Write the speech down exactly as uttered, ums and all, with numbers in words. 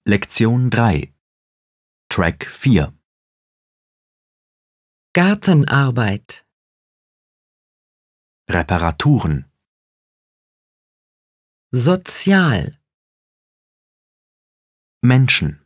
Lektion drei Track vier Gartenarbeit, Reparaturen, sozial, Menschen.